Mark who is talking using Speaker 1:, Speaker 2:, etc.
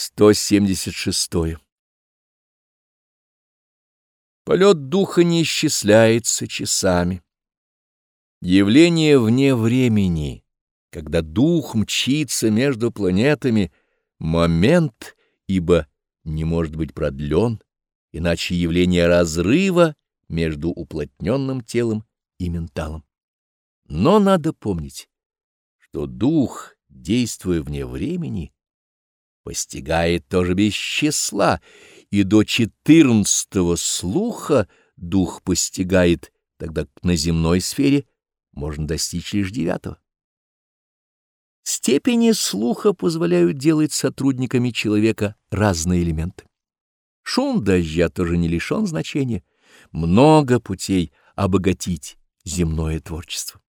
Speaker 1: 176. Полет духа не исчисляется часами. Явление вне времени, когда дух мчится между планетами, момент, ибо не может быть продлен, иначе явление разрыва между уплотненным телом и менталом. Но надо помнить, что дух, действуя вне времени, постигает тоже без числа, и до 14-го слуха дух постигает, тогда как на земной сфере можно достичь лишь 9-го. Степени слуха позволяют делать сотрудниками человека разные элементы. Шум дождя тоже не лишен значения. Много путей обогатить земное творчество.